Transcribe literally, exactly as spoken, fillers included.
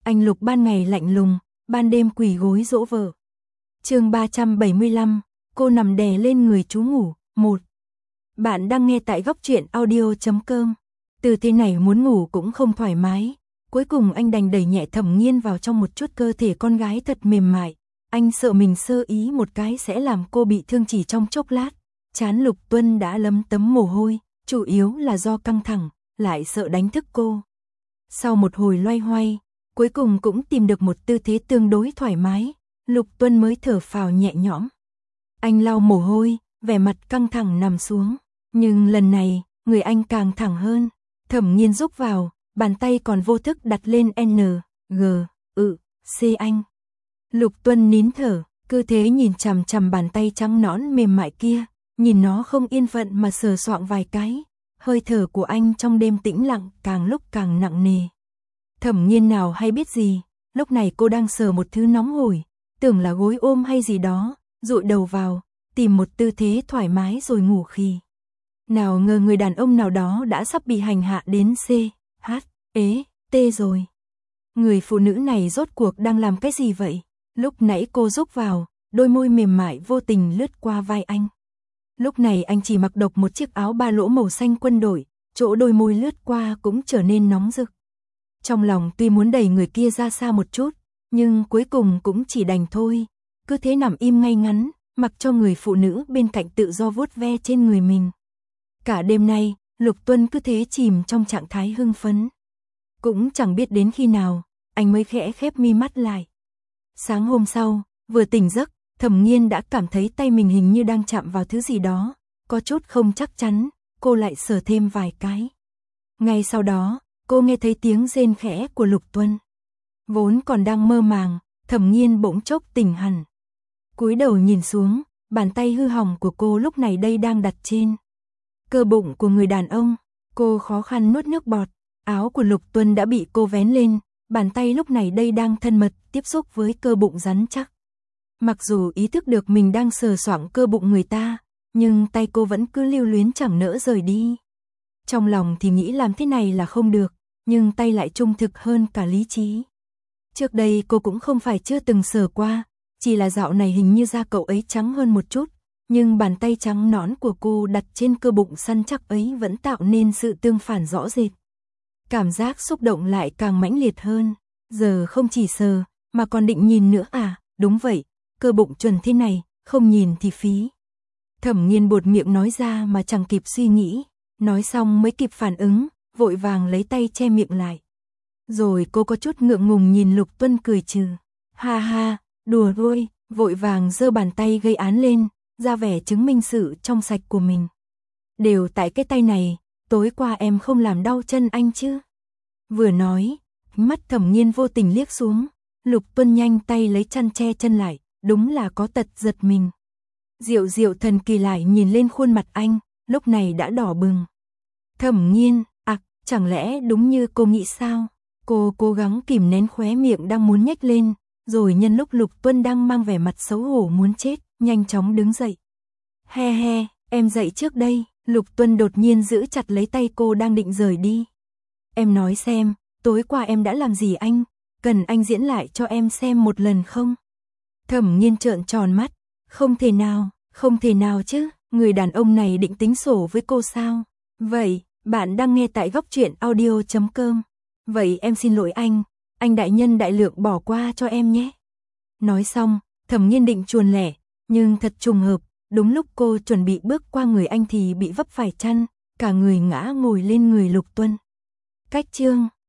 Anh Lục ban ngày lạnh lùng, ban đêm quỳ gối dỗ vợ. Chương ba trăm bảy mươi lăm, cô nằm đè lên người chú ngủ. Một. Bạn đang nghe tại góc truyện audio chấm com. Từ thế này muốn ngủ cũng không thoải mái. Cuối cùng anh đành đẩy nhẹ Thẩm Nghiên vào trong một chút cơ thể con gái thật mềm mại. Anh sợ mình sơ ý một cái sẽ làm cô bị thương chỉ trong chốc lát. Trán Lục Tuân đã lấm tấm mồ hôi, chủ yếu là do căng thẳng, lại sợ đánh thức cô. Sau một hồi loay hoay, cuối cùng cũng tìm được một tư thế tương đối thoải mái, Lục Tuân mới thở phào nhẹ nhõm. Anh lau mồ hôi, vẻ mặt căng thẳng nằm xuống, nhưng lần này, người anh càng thẳng hơn. Thẩm Nghiên rúc vào, bàn tay còn vô thức đặt lên N, G, ự, C anh. Lục Tuân nín thở, cứ thế nhìn chằm chằm bàn tay trắng nõn mềm mại kia, nhìn nó không yên phận mà sờ soạng vài cái. Hơi thở của anh trong đêm tĩnh lặng càng lúc càng nặng nề. Thẩm Nghiên nào hay biết gì, lúc này cô đang sờ một thứ nóng hổi, tưởng là gối ôm hay gì đó, dụi đầu vào, tìm một tư thế thoải mái rồi ngủ khi. Nào ngờ người đàn ông nào đó đã sắp bị hành hạ đến C, H, ế, T rồi. Người phụ nữ này rốt cuộc đang làm cái gì vậy? Lúc nãy cô rúc vào, đôi môi mềm mại vô tình lướt qua vai anh. Lúc này anh chỉ mặc độc một chiếc áo ba lỗ màu xanh quân đội, chỗ đôi môi lướt qua cũng trở nên nóng rực. Trong lòng tuy muốn đẩy người kia ra xa một chút, nhưng cuối cùng cũng chỉ đành thôi, cứ thế nằm im ngay ngắn, mặc cho người phụ nữ bên cạnh tự do vuốt ve trên người mình. Cả đêm nay, Lục Tuân cứ thế chìm trong trạng thái hưng phấn. Cũng chẳng biết đến khi nào, anh mới khẽ khép mi mắt lại. Sáng hôm sau, vừa tỉnh giấc, Thẩm Nghiên đã cảm thấy tay mình hình như đang chạm vào thứ gì đó, có chút không chắc chắn, cô lại sờ thêm vài cái. Ngay sau đó, cô nghe thấy tiếng rên khẽ của Lục Tuân. Vốn còn đang mơ màng, Thẩm Nghiên bỗng chốc tỉnh hẳn. Cúi đầu nhìn xuống, bàn tay hư hỏng của cô lúc này đây đang đặt trên cơ bụng của người đàn ông. Cô khó khăn nuốt nước bọt, áo của Lục Tuân đã bị cô vén lên, bàn tay lúc này đây đang thân mật tiếp xúc với cơ bụng rắn chắc. Mặc dù ý thức được mình đang sờ soạng cơ bụng người ta, nhưng tay cô vẫn cứ lưu luyến chẳng nỡ rời đi. Trong lòng thì nghĩ làm thế này là không được, nhưng tay lại trung thực hơn cả lý trí. Trước đây cô cũng không phải chưa từng sờ qua, chỉ là dạo này hình như da cậu ấy trắng hơn một chút, nhưng bàn tay trắng nõn của cô đặt trên cơ bụng săn chắc ấy vẫn tạo nên sự tương phản rõ rệt. Cảm giác xúc động lại càng mãnh liệt hơn, giờ không chỉ sờ, mà còn định nhìn nữa à, đúng vậy, cơ bụng chuẩn thế này, không nhìn thì phí. Thẩm Nghiên buột miệng nói ra mà chẳng kịp suy nghĩ, nói xong mới kịp phản ứng, vội vàng lấy tay che miệng lại. Rồi cô có chút ngượng ngùng nhìn Lục Tuân cười trừ, ha ha, đùa thôi, vội vàng giơ bàn tay gây án lên, ra vẻ chứng minh sự trong sạch của mình. Đều tại cái tay này, tối qua em không làm đau chân anh chứ? Vừa nói, mắt Thẩm Nghiên vô tình liếc xuống, Lục Tuân nhanh tay lấy chăn che chân lại, đúng là có tật giật mình. Diệu diệu thần kỳ lại nhìn lên khuôn mặt anh, lúc này đã đỏ bừng. Thẩm Nghiên, à, chẳng lẽ đúng như cô nghĩ sao? Cô cố gắng kìm nén khóe miệng đang muốn nhếch lên, rồi nhân lúc Lục Tuân đang mang vẻ mặt xấu hổ muốn chết, nhanh chóng đứng dậy. He he, em dậy trước đây. Lục Tuân đột nhiên giữ chặt lấy tay cô đang định rời đi. Em nói xem, tối qua em đã làm gì anh? Cần anh diễn lại cho em xem một lần không? Thẩm Nghiên trợn tròn mắt. Không thể nào, không thể nào chứ, người đàn ông này định tính sổ với cô sao? Vậy, bạn đang nghe tại góc truyện audio chấm com. Vậy em xin lỗi anh, anh đại nhân đại lượng bỏ qua cho em nhé. Nói xong, Thẩm Nghiên định chuồn lẻ, nhưng thật trùng hợp, đúng lúc cô chuẩn bị bước qua người anh thì bị vấp phải chăn, cả người ngã ngồi lên người Lục Tuân. Cách chương